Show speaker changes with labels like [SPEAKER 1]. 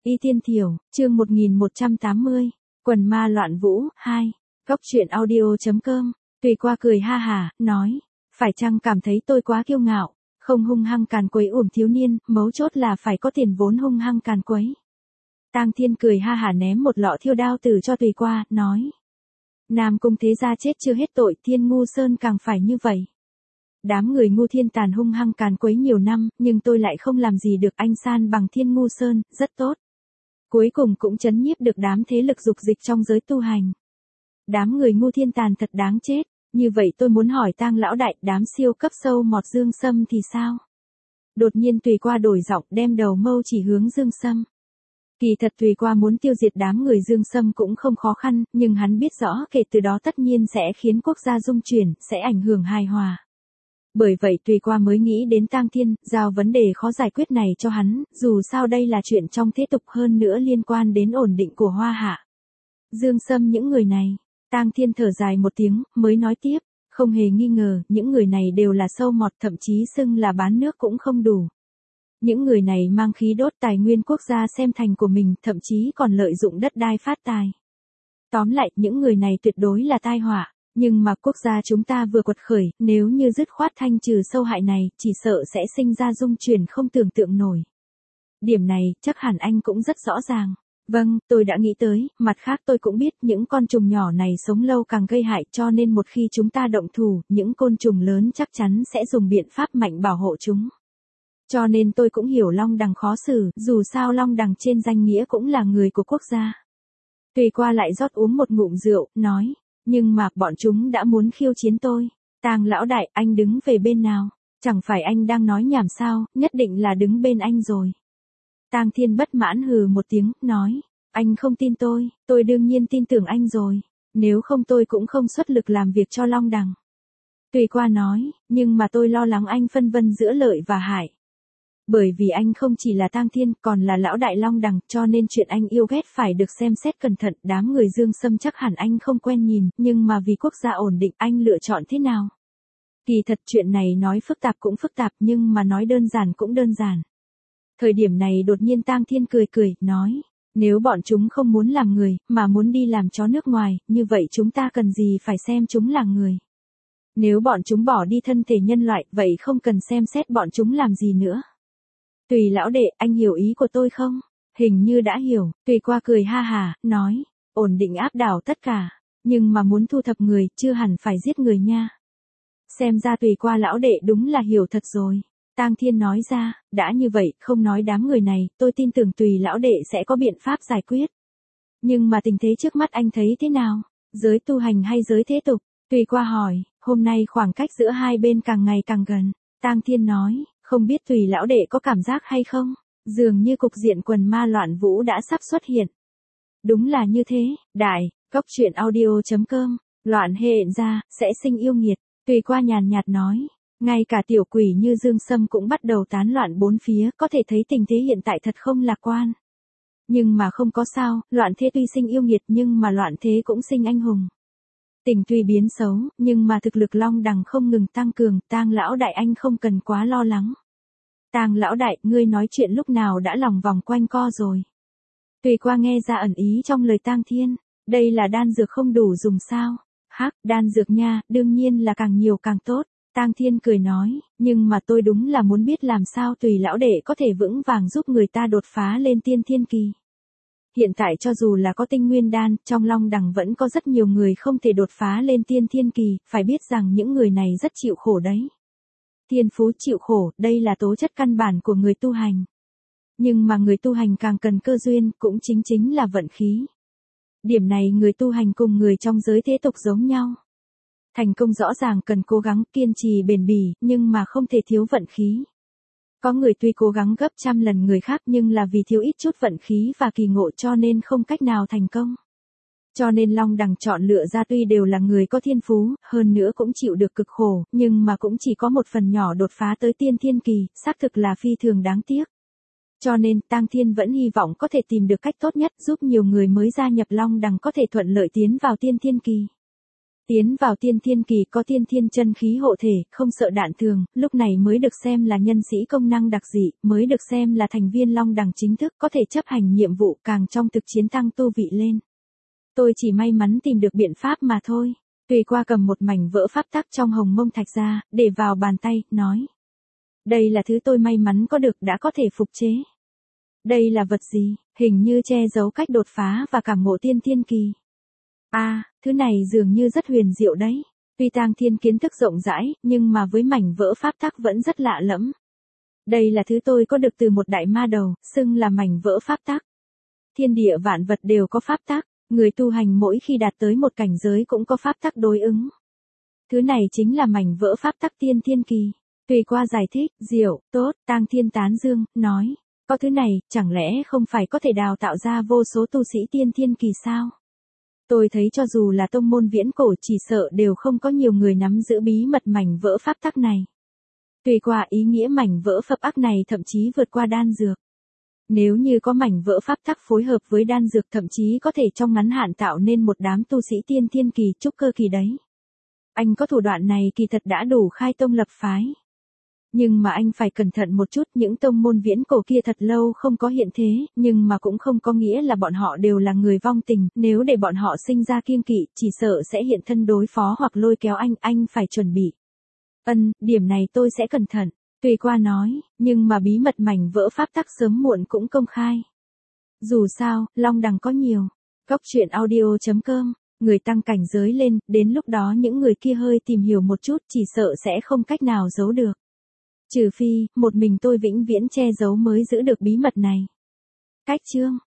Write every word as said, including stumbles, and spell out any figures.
[SPEAKER 1] Y Tiên Thiểu, chương một nghìn một trăm tám mươi, Quần ma loạn vũ, hai, Góc truyện audio chấm com, Tùy Qua cười ha hả, nói, phải chăng cảm thấy tôi quá kiêu ngạo, không hung hăng càn quấy ổm thiếu niên, mấu chốt là phải có tiền vốn hung hăng càn quấy. Tang Thiên cười ha hả ném một lọ thiêu đao tử cho Tùy Qua, nói, Nam Cung thế gia chết chưa hết tội, Thiên Ngu Sơn càng phải như vậy. Đám người ngu thiên tàn hung hăng càn quấy nhiều năm, nhưng tôi lại không làm gì được anh san bằng Thiên Ngu Sơn, rất tốt. Cuối cùng cũng trấn nhiếp được đám thế lực dục dịch trong giới tu hành. Đám người ngu thiên tàn thật đáng chết, như vậy tôi muốn hỏi Tang lão đại, đám siêu cấp sâu mọt Dương Sâm thì sao? Đột nhiên Tùy Qua đổi giọng, đem đầu mâu chỉ hướng Dương Sâm. Kỳ thật Tùy Qua muốn tiêu diệt đám người Dương Sâm cũng không khó khăn, nhưng hắn biết rõ kể từ đó tất nhiên sẽ khiến quốc gia dung chuyển, sẽ ảnh hưởng hài hòa. Bởi vậy Tùy Qua mới nghĩ đến Tang Thiên, giao vấn đề khó giải quyết này cho hắn, dù sao đây là chuyện trong thế tục, hơn nữa liên quan đến ổn định của Hoa Hạ. Dương Sâm những người này, Tang Thiên thở dài một tiếng, mới nói tiếp, không hề nghi ngờ, những người này đều là sâu mọt, thậm chí xưng là bán nước cũng không đủ. Những người này mang khí đốt tài nguyên quốc gia xem thành của mình, thậm chí còn lợi dụng đất đai phát tài. Tóm lại, những người này tuyệt đối là tai họa. Nhưng mà quốc gia chúng ta vừa quật khởi, nếu như dứt khoát thanh trừ sâu hại này, chỉ sợ sẽ sinh ra dung chuyển không tưởng tượng nổi. Điểm này, chắc hẳn anh cũng rất rõ ràng. Vâng, tôi đã nghĩ tới, mặt khác tôi cũng biết những con trùng nhỏ này sống lâu càng gây hại, cho nên một khi chúng ta động thủ, những côn trùng lớn chắc chắn sẽ dùng biện pháp mạnh bảo hộ chúng. Cho nên tôi cũng hiểu Long Đằng khó xử, dù sao Long Đằng trên danh nghĩa cũng là người của quốc gia. Tùy Qua lại rót uống một ngụm rượu, nói. Nhưng mà, bọn chúng đã muốn khiêu chiến tôi. Tang lão đại, anh đứng về bên nào? Chẳng phải anh đang nói nhảm sao, nhất định là đứng bên anh rồi. Tang Thiên bất mãn hừ một tiếng, nói, anh không tin tôi, tôi đương nhiên tin tưởng anh rồi. Nếu không tôi cũng không xuất lực làm việc cho Long Đằng. Tùy Qua nói, nhưng mà tôi lo lắng anh phân vân giữa lợi và hại. Bởi vì anh không chỉ là Tang Thiên, còn là lão đại Long Đằng, cho nên chuyện anh yêu ghét phải được xem xét cẩn thận. Đám người Dương Sâm chắc hẳn anh không quen nhìn, nhưng mà vì quốc gia ổn định, anh lựa chọn thế nào? Kỳ thật chuyện này nói phức tạp cũng phức tạp, nhưng mà nói đơn giản cũng đơn giản. Thời điểm này đột nhiên Tang Thiên cười cười, nói, nếu bọn chúng không muốn làm người, mà muốn đi làm chó nước ngoài, như vậy chúng ta cần gì phải xem chúng là người? Nếu bọn chúng bỏ đi thân thể nhân loại, vậy không cần xem xét bọn chúng làm gì nữa. Tùy lão đệ, anh hiểu ý của tôi không? Hình như đã hiểu. Tùy Qua cười ha hà, nói, ổn định áp đảo tất cả, nhưng mà muốn thu thập người, chưa hẳn phải giết người nha. Xem ra Tùy Qua lão đệ đúng là hiểu thật rồi. Tang Thiên nói ra, đã như vậy, không nói đám người này, tôi tin tưởng Tùy lão đệ sẽ có biện pháp giải quyết. Nhưng mà tình thế trước mắt anh thấy thế nào? Giới tu hành hay giới thế tục? Tùy Qua hỏi, hôm nay khoảng cách giữa hai bên càng ngày càng gần. Tang Thiên nói, không biết Tùy lão đệ có cảm giác hay không? Dường như cục diện quần ma loạn vũ đã sắp xuất hiện. Đúng là như thế, đại, Góc truyện audio chấm com, loạn hệ hiện ra, sẽ sinh yêu nghiệt. Tùy Qua nhàn nhạt nói, ngay cả tiểu quỷ như Dương Sâm cũng bắt đầu tán loạn bốn phía, có thể thấy tình thế hiện tại thật không lạc quan. Nhưng mà không có sao, loạn thế tuy sinh yêu nghiệt nhưng mà loạn thế cũng sinh anh hùng. Tình tuy biến xấu, nhưng mà thực lực Long Đằng không ngừng tăng cường, Tang lão đại anh không cần quá lo lắng. Tang lão đại, ngươi nói chuyện lúc nào đã lòng vòng quanh co rồi. Tùy Qua nghe ra ẩn ý trong lời Tang Thiên, đây là đan dược không đủ dùng sao? Hắc, đan dược nha, đương nhiên là càng nhiều càng tốt. Tang Thiên cười nói, nhưng mà tôi đúng là muốn biết làm sao Tùy lão đệ có thể vững vàng giúp người ta đột phá lên tiên thiên kỳ. Hiện tại cho dù là có tinh nguyên đan, trong Long Đằng vẫn có rất nhiều người không thể đột phá lên tiên thiên kỳ, phải biết rằng những người này rất chịu khổ đấy. Thiên phú chịu khổ, đây là tố chất căn bản của người tu hành. Nhưng mà người tu hành càng cần cơ duyên, cũng chính chính là vận khí. Điểm này người tu hành cùng người trong giới thế tục giống nhau. Thành công rõ ràng cần cố gắng, kiên trì bền bỉ, nhưng mà không thể thiếu vận khí. Có người tuy cố gắng gấp trăm lần người khác nhưng là vì thiếu ít chút vận khí và kỳ ngộ cho nên không cách nào thành công. Cho nên Long Đằng chọn lựa ra tuy đều là người có thiên phú, hơn nữa cũng chịu được cực khổ, nhưng mà cũng chỉ có một phần nhỏ đột phá tới tiên thiên kỳ, xác thực là phi thường đáng tiếc. Cho nên Tang Thiên vẫn hy vọng có thể tìm được cách tốt nhất giúp nhiều người mới gia nhập Long Đằng có thể thuận lợi tiến vào tiên thiên kỳ. Tiến vào tiên thiên kỳ có tiên thiên chân khí hộ thể, không sợ đạn thường, lúc này mới được xem là nhân sĩ công năng đặc dị, mới được xem là thành viên Long Đằng chính thức, có thể chấp hành nhiệm vụ càng trong thực chiến tăng tu vị lên. Tôi chỉ may mắn tìm được biện pháp mà thôi. Tùy Qua cầm một mảnh vỡ pháp tắc trong hồng mông thạch ra, để vào bàn tay, nói. Đây là thứ tôi may mắn có được đã có thể phục chế. Đây là vật gì, hình như che giấu cách đột phá và cảm ngộ tiên thiên kỳ. À, thứ này dường như rất huyền diệu đấy. Tuy Tang Thiên kiến thức rộng rãi, nhưng mà với mảnh vỡ pháp tắc vẫn rất lạ lẫm. Đây là thứ tôi có được từ một đại ma đầu, xưng là mảnh vỡ pháp tắc. Thiên địa vạn vật đều có pháp tắc, người tu hành mỗi khi đạt tới một cảnh giới cũng có pháp tắc đối ứng. Thứ này chính là mảnh vỡ pháp tắc tiên thiên kỳ. Tùy Qua giải thích, diệu, tốt, Tang Thiên tán dương, nói, có thứ này, chẳng lẽ không phải có thể đào tạo ra vô số tu sĩ tiên thiên kỳ sao? Tôi thấy cho dù là tông môn viễn cổ chỉ sợ đều không có nhiều người nắm giữ bí mật mảnh vỡ pháp tắc này. Tùy Qua ý nghĩa mảnh vỡ pháp tắc này thậm chí vượt qua đan dược. Nếu như có mảnh vỡ pháp tắc phối hợp với đan dược thậm chí có thể trong ngắn hạn tạo nên một đám tu sĩ tiên thiên kỳ trúc cơ kỳ đấy. Anh có thủ đoạn này kỳ thật đã đủ khai tông lập phái. Nhưng mà anh phải cẩn thận một chút, những tông môn viễn cổ kia thật lâu không có hiện thế, nhưng mà cũng không có nghĩa là bọn họ đều là người vong tình, nếu để bọn họ sinh ra kiêng kỵ, chỉ sợ sẽ hiện thân đối phó hoặc lôi kéo anh, anh phải chuẩn bị. Ân, điểm này tôi sẽ cẩn thận, Tùy Qua nói, nhưng mà bí mật mảnh vỡ pháp tắc sớm muộn cũng công khai. Dù sao, Long Đằng có nhiều. Góc truyện audio chấm com, người tăng cảnh giới lên, đến lúc đó những người kia hơi tìm hiểu một chút chỉ sợ sẽ không cách nào giấu được. Trừ phi, một mình tôi vĩnh viễn che giấu mới giữ được bí mật này. Cách chương